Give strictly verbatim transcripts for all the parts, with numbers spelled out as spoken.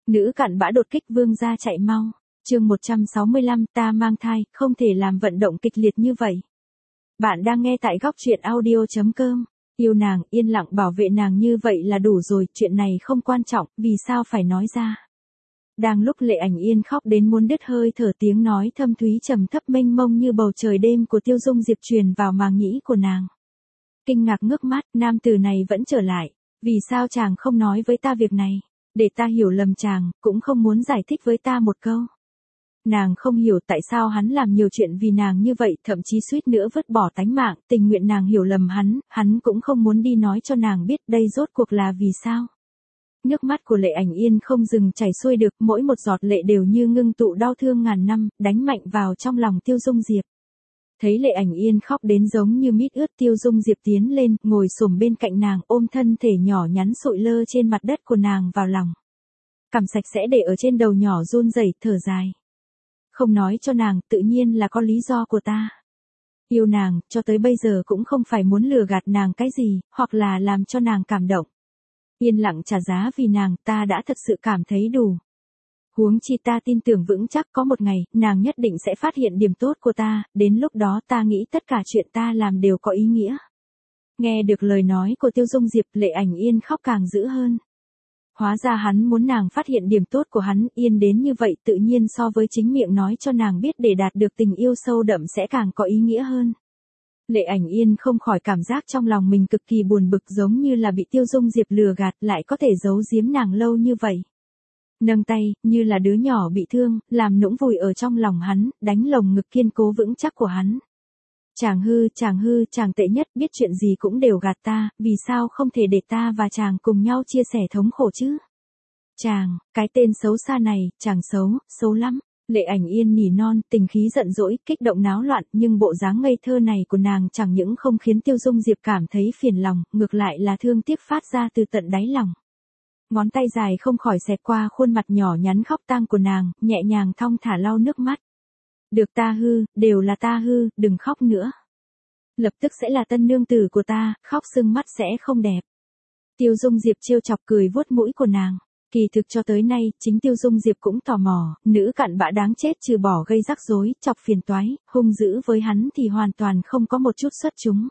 Nữ cặn bã đột kích vương gia chạy mau. Chương một trăm sáu mươi lăm, ta mang thai, không thể làm vận động kịch liệt như vậy. Bạn đang nghe tại góc truyện audio chấm com. Yêu nàng, yên lặng bảo vệ nàng như vậy là đủ rồi, chuyện này không quan trọng, vì sao phải nói ra. Đang lúc Lệ Ảnh Yên khóc đến muốn đứt hơi thở, tiếng nói thâm thúy trầm thấp mênh mông như bầu trời đêm của Tiêu Dung Diệp truyền vào màng nhĩ của nàng. Kinh ngạc ngước mắt, nam tử này vẫn trở lại, vì sao chàng không nói với ta việc này, để ta hiểu lầm chàng, cũng không muốn giải thích với ta một câu. Nàng không hiểu tại sao hắn làm nhiều chuyện vì nàng như vậy, thậm chí suýt nữa vứt bỏ tánh mạng, tình nguyện nàng hiểu lầm hắn, hắn cũng không muốn đi nói cho nàng biết đây rốt cuộc là vì sao. Nước mắt của Lệ Ảnh Yên không dừng chảy xuôi được, mỗi một giọt lệ đều như ngưng tụ đau thương ngàn năm, đánh mạnh vào trong lòng Tiêu Dung Diệp. Thấy Lệ Ảnh Yên khóc đến giống như mít ướt, Tiêu Dung Diệp tiến lên, ngồi xổm bên cạnh nàng, ôm thân thể nhỏ nhắn sụi lơ trên mặt đất của nàng vào lòng. Cằm sạch sẽ để ở trên đầu nhỏ run rẩy, thở dài. Không nói cho nàng, tự nhiên là có lý do của ta. Yêu nàng, cho tới bây giờ cũng không phải muốn lừa gạt nàng cái gì, hoặc là làm cho nàng cảm động. Yên lặng trả giá vì nàng, ta đã thật sự cảm thấy đủ. Huống chi ta tin tưởng vững chắc có một ngày, nàng nhất định sẽ phát hiện điểm tốt của ta, đến lúc đó ta nghĩ tất cả chuyện ta làm đều có ý nghĩa. Nghe được lời nói của Tiêu Dung Diệp, Lệ Ảnh Yên khóc càng dữ hơn. Hóa ra hắn muốn nàng phát hiện điểm tốt của hắn, yên đến như vậy tự nhiên so với chính miệng nói cho nàng biết để đạt được tình yêu sâu đậm sẽ càng có ý nghĩa hơn. Lệ Ảnh Yên không khỏi cảm giác trong lòng mình cực kỳ buồn bực, giống như là bị Tiêu Dung Diệp lừa gạt, lại có thể giấu giếm nàng lâu như vậy. Nâng tay, như là đứa nhỏ bị thương, làm nũng vùi ở trong lòng hắn, đánh lồng ngực kiên cố vững chắc của hắn. Chàng hư, chàng hư, chàng tệ nhất, biết chuyện gì cũng đều gạt ta, vì sao không thể để ta và chàng cùng nhau chia sẻ thống khổ chứ? Chàng, cái tên xấu xa này, chàng xấu, xấu lắm. Lệ Ảnh Yên nỉ non, tình khí giận dỗi, kích động náo loạn, nhưng bộ dáng ngây thơ này của nàng chẳng những không khiến Tiêu Dung Diệp cảm thấy phiền lòng, ngược lại là thương tiếc phát ra từ tận đáy lòng. Ngón tay dài không khỏi xẹt qua khuôn mặt nhỏ nhắn khóc tang của nàng, nhẹ nhàng thong thả lau nước mắt. Được, ta hư, đều là ta hư, đừng khóc nữa. Lập tức sẽ là tân nương tử của ta, khóc sưng mắt sẽ không đẹp. Tiêu Dung Diệp trêu chọc cười vuốt mũi của nàng. Kỳ thực cho tới nay, chính Tiêu Dung Diệp cũng tò mò, nữ cặn bã đáng chết trừ bỏ gây rắc rối, chọc phiền toái, hung dữ với hắn thì hoàn toàn không có một chút xuất chúng.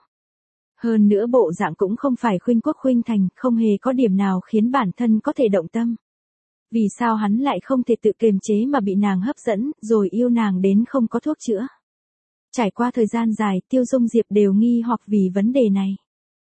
Hơn nữa bộ dạng cũng không phải khuynh quốc khuynh thành, không hề có điểm nào khiến bản thân có thể động tâm. Vì sao hắn lại không thể tự kiềm chế mà bị nàng hấp dẫn, rồi yêu nàng đến không có thuốc chữa? Trải qua thời gian dài, Tiêu Dung Diệp đều nghi hoặc vì vấn đề này.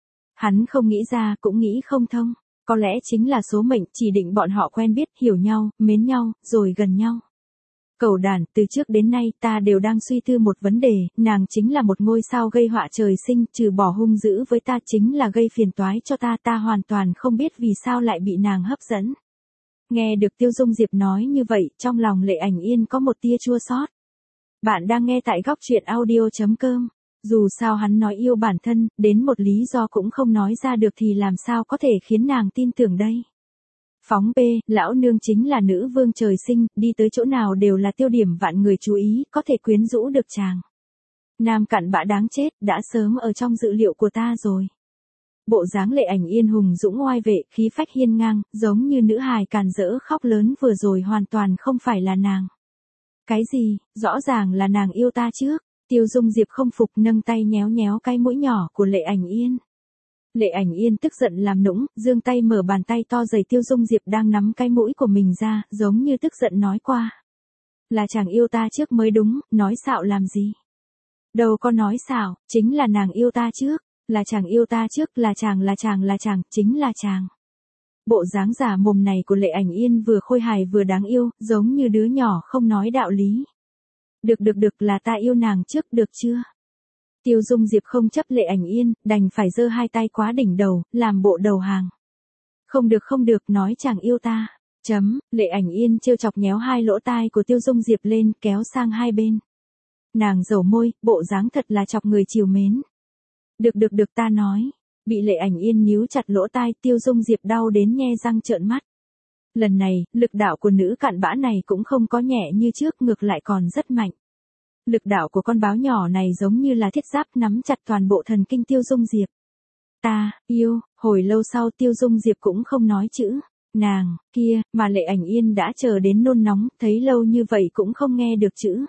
Hắn không nghĩ ra, cũng nghĩ không thông. Có lẽ chính là số mệnh chỉ định bọn họ quen biết, hiểu nhau, mến nhau, rồi gần nhau. Cẩu đản, từ trước đến nay ta đều đang suy tư một vấn đề, nàng chính là một ngôi sao gây họa trời sinh, trừ bỏ hung dữ với ta chính là gây phiền toái cho ta, ta hoàn toàn không biết vì sao lại bị nàng hấp dẫn. Nghe được Tiêu Dung Diệp nói như vậy, trong lòng Lệ Ảnh Yên có một tia chua xót. Bạn đang nghe tại góc truyện audio chấm com. Dù sao hắn nói yêu bản thân, đến một lý do cũng không nói ra được thì làm sao có thể khiến nàng tin tưởng đây. Phóng P, lão nương chính là nữ vương trời sinh, đi tới chỗ nào đều là tiêu điểm vạn người chú ý, có thể quyến rũ được chàng. Nam cặn bã đáng chết, đã sớm ở trong dự liệu của ta rồi. Bộ dáng Lệ Ảnh Yên hùng dũng oai vệ, khí phách hiên ngang, giống như nữ hài càn rỡ khóc lớn vừa rồi hoàn toàn không phải là nàng. Cái gì, rõ ràng là nàng yêu ta trước. Tiêu Dung Diệp không phục, nâng tay nhéo nhéo cái mũi nhỏ của Lệ Ảnh Yên. Lệ Ảnh Yên tức giận làm nũng, giương tay mở bàn tay to dày Tiêu Dung Diệp đang nắm cái mũi của mình ra, giống như tức giận nói qua. Là chàng yêu ta trước mới đúng, nói xạo làm gì? Đâu có nói xạo, chính là nàng yêu ta trước, là chàng yêu ta trước, là chàng là chàng là chàng, chính là chàng. Bộ dáng giả mồm này của Lệ Ảnh Yên vừa khôi hài vừa đáng yêu, giống như đứa nhỏ không nói đạo lý. Được được được, là ta yêu nàng trước, được chưa? Tiêu Dung Diệp không chấp Lệ Ảnh Yên, đành phải giơ hai tay quá đỉnh đầu, làm bộ đầu hàng. Không được không được, nói chàng yêu ta. Chấm, Lệ Ảnh Yên trêu chọc nhéo hai lỗ tai của Tiêu Dung Diệp lên, kéo sang hai bên. Nàng dầu môi, bộ dáng thật là chọc người chiều mến. Được được được, ta nói. Bị Lệ Ảnh Yên níu chặt lỗ tai, Tiêu Dung Diệp đau đến nhe răng trợn mắt. Lần này, lực đạo của nữ cặn bã này cũng không có nhẹ như trước, ngược lại còn rất mạnh. Lực đạo của con báo nhỏ này giống như là thiết giáp nắm chặt toàn bộ thần kinh Tiêu Dung Diệp. Ta, yêu, hồi lâu sau Tiêu Dung Diệp cũng không nói chữ. Nàng, kia, mà Lệ Ảnh Yên đã chờ đến nôn nóng, thấy lâu như vậy cũng không nghe được chữ.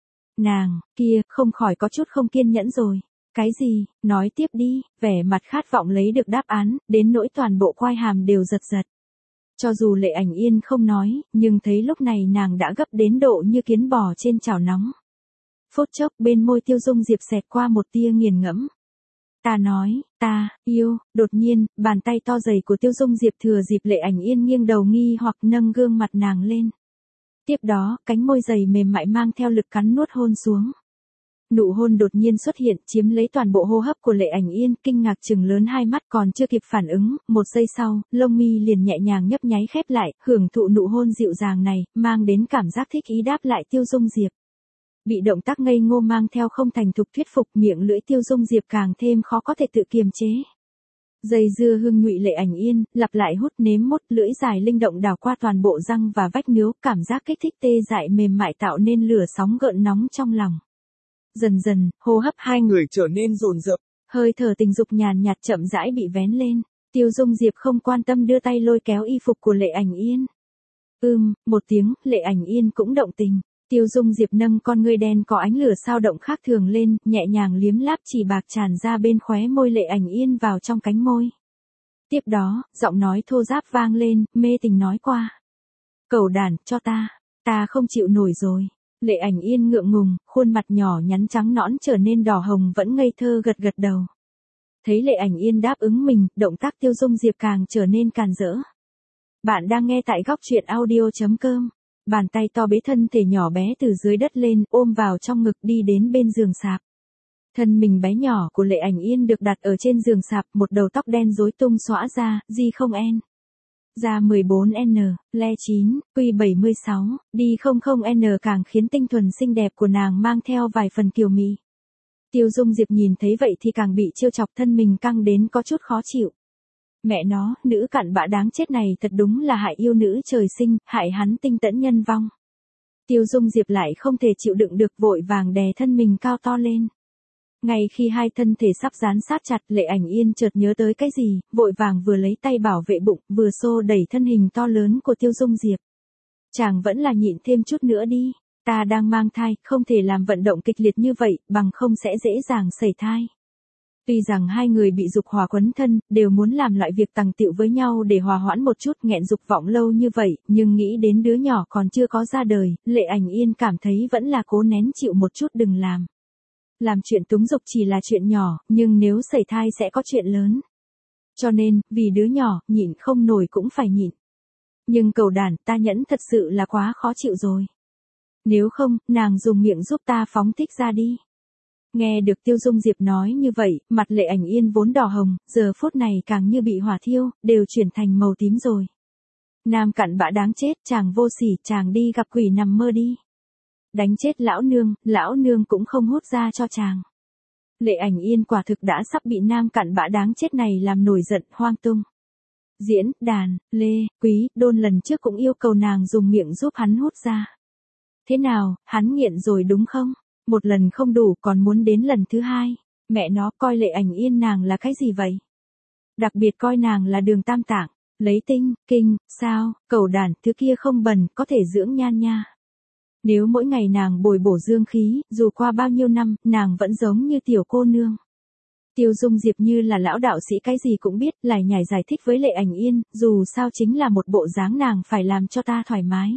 Nàng, kia, không khỏi có chút không kiên nhẫn rồi. Cái gì, nói tiếp đi, vẻ mặt khát vọng lấy được đáp án, đến nỗi toàn bộ quai hàm đều giật giật. Cho dù Lệ Ảnh Yên không nói, nhưng thấy lúc này nàng đã gấp đến độ như kiến bò trên chảo nóng. Phút chốc bên môi Tiêu Dung Diệp xẹt qua một tia nghiền ngẫm. Ta nói, ta, yêu, đột nhiên, bàn tay to dày của Tiêu Dung Diệp thừa dịp Lệ Ảnh Yên nghiêng đầu nghi hoặc nâng gương mặt nàng lên. Tiếp đó, cánh môi dày mềm mại mang theo lực cắn nuốt hôn xuống. Nụ hôn đột nhiên xuất hiện, chiếm lấy toàn bộ hô hấp của Lệ Ảnh Yên, kinh ngạc trừng lớn hai mắt còn chưa kịp phản ứng, một giây sau, lông mi liền nhẹ nhàng nhấp nháy khép lại, hưởng thụ nụ hôn dịu dàng này, mang đến cảm giác thích ý đáp lại Tiêu Dung Diệp. Bị động tác ngây ngô mang theo không thành thục thuyết phục, miệng lưỡi Tiêu Dung Diệp càng thêm khó có thể tự kiềm chế. Dây dưa hương nhụy Lệ Ảnh Yên, lặp lại hút nếm mốt, lưỡi dài linh động đảo qua toàn bộ răng và vách nướu, cảm giác kích thích tê dại mềm mại tạo nên lửa sóng gợn nóng trong lòng. Dần dần, hô hấp hai người trở nên dồn dập, hơi thở tình dục nhàn nhạt chậm rãi bị vén lên. Tiêu Dung Diệp không quan tâm đưa tay lôi kéo y phục của Lệ Ảnh Yên. Ưm, một tiếng, Lệ Ảnh Yên cũng động tình. Tiêu Dung Diệp nâng con ngươi đen có ánh lửa sao động khác thường lên, nhẹ nhàng liếm láp chỉ bạc tràn ra bên khóe môi Lệ Ảnh Yên vào trong cánh môi. Tiếp đó, giọng nói thô ráp vang lên, mê tình nói qua. Cẩu đản, cho ta, ta không chịu nổi rồi. Lệ Ảnh Yên ngượng ngùng, khuôn mặt nhỏ nhắn trắng nõn trở nên đỏ hồng vẫn ngây thơ gật gật đầu. Thấy Lệ Ảnh Yên đáp ứng mình, động tác Tiêu Dung Diệp càng trở nên càn rỡ. Bạn đang nghe tại góc truyện audio chấm com. Bàn tay to bế thân thể nhỏ bé từ dưới đất lên, ôm vào trong ngực đi đến bên giường sạp. Thân mình bé nhỏ của Lệ Ảnh Yên được đặt ở trên giường sạp, một đầu tóc đen rối tung xõa ra, G không N. Ra mười bốn N, Le chín, Q bảy mươi sáu, đi không không N càng khiến tinh thuần xinh đẹp của nàng mang theo vài phần kiều mị. Tiêu Dung Diệp nhìn thấy vậy thì càng bị trêu chọc, thân mình căng đến có chút khó chịu. Mẹ nó, nữ cặn bã đáng chết này thật đúng là hại yêu nữ trời sinh, hại hắn tinh tẫn nhân vong. Tiêu Dung Diệp lại không thể chịu đựng được, vội vàng đè thân mình cao to lên. Ngay khi hai thân thể sắp dán sát chặt, Lệ Ảnh Yên chợt nhớ tới cái gì, vội vàng vừa lấy tay bảo vệ bụng, vừa xô đẩy thân hình to lớn của Tiêu Dung Diệp. Chàng vẫn là nhịn thêm chút nữa đi, ta đang mang thai, không thể làm vận động kịch liệt như vậy, bằng không sẽ dễ dàng sẩy thai. Tuy rằng hai người bị dục hỏa quấn thân, đều muốn làm loại việc tằng tịu với nhau để hòa hoãn một chút, nghẹn dục vọng lâu như vậy, nhưng nghĩ đến đứa nhỏ còn chưa có ra đời, Lệ Ảnh Yên cảm thấy vẫn là cố nén chịu một chút đừng làm. Làm chuyện túng dục chỉ là chuyện nhỏ, nhưng nếu sẩy thai sẽ có chuyện lớn. Cho nên, vì đứa nhỏ, nhịn không nổi cũng phải nhịn. Nhưng cẩu đản, ta nhẫn thật sự là quá khó chịu rồi. Nếu không, nàng dùng miệng giúp ta phóng thích ra đi. Nghe được Tiêu Dung Diệp nói như vậy, mặt Lệ Ảnh Yên vốn đỏ hồng, giờ phút này càng như bị hỏa thiêu, đều chuyển thành màu tím rồi. Nam cặn bã đáng chết, chàng vô sỉ, chàng đi gặp quỷ nằm mơ đi. Đánh chết lão nương, lão nương cũng không hút ra cho chàng. Lệ Ảnh Yên quả thực đã sắp bị nam cặn bã đáng chết này làm nổi giận, hoang tung. Diễn, đàn, Lê, Quý, Đôn lần trước cũng yêu cầu nàng dùng miệng giúp hắn hút ra. Thế nào, hắn nghiện rồi đúng không? Một lần không đủ còn muốn đến lần thứ hai. Mẹ nó coi Lệ Ảnh Yên nàng là cái gì vậy? Đặc biệt coi nàng là đường tam tạng. Lấy tinh, kinh, sao, cẩu đản, thứ kia không bần, có thể dưỡng nhan nha. Nếu mỗi ngày nàng bồi bổ dương khí, dù qua bao nhiêu năm, nàng vẫn giống như tiểu cô nương. Tiêu Dung Diệp như là lão đạo sĩ cái gì cũng biết, lại nhảy giải thích với Lệ Ảnh Yên, dù sao chính là một bộ dáng nàng phải làm cho ta thoải mái.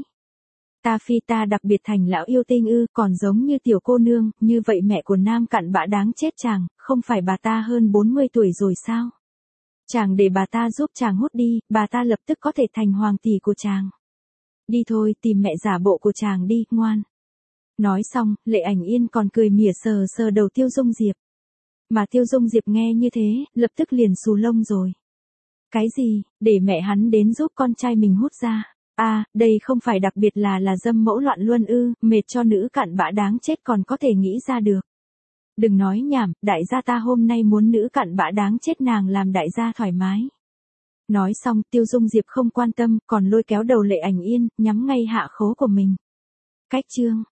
Ta phi ta đặc biệt thành lão yêu tinh ư, còn giống như tiểu cô nương, như vậy mẹ của nam cặn bã đáng chết chàng, không phải bà ta hơn bốn mươi tuổi rồi sao? Chàng để bà ta giúp chàng hút đi, bà ta lập tức có thể thành hoàng tỷ của chàng. Đi thôi, tìm mẹ giả bộ của chàng đi, ngoan. Nói xong, Lệ Ảnh Yên còn cười mỉa sờ sờ đầu Tiêu Dung Diệp. Mà Tiêu Dung Diệp nghe như thế, lập tức liền xù lông rồi. Cái gì, để mẹ hắn đến giúp con trai mình hút ra. À, đây không phải đặc biệt là là dâm mẫu loạn luân ư, mệt cho nữ cặn bã đáng chết còn có thể nghĩ ra được. Đừng nói nhảm, đại gia ta hôm nay muốn nữ cặn bã đáng chết nàng làm đại gia thoải mái. Nói xong, Tiêu Dung Diệp không quan tâm, còn lôi kéo đầu Lệ Ảnh Yên, nhắm ngay hạ khố của mình. Cách chương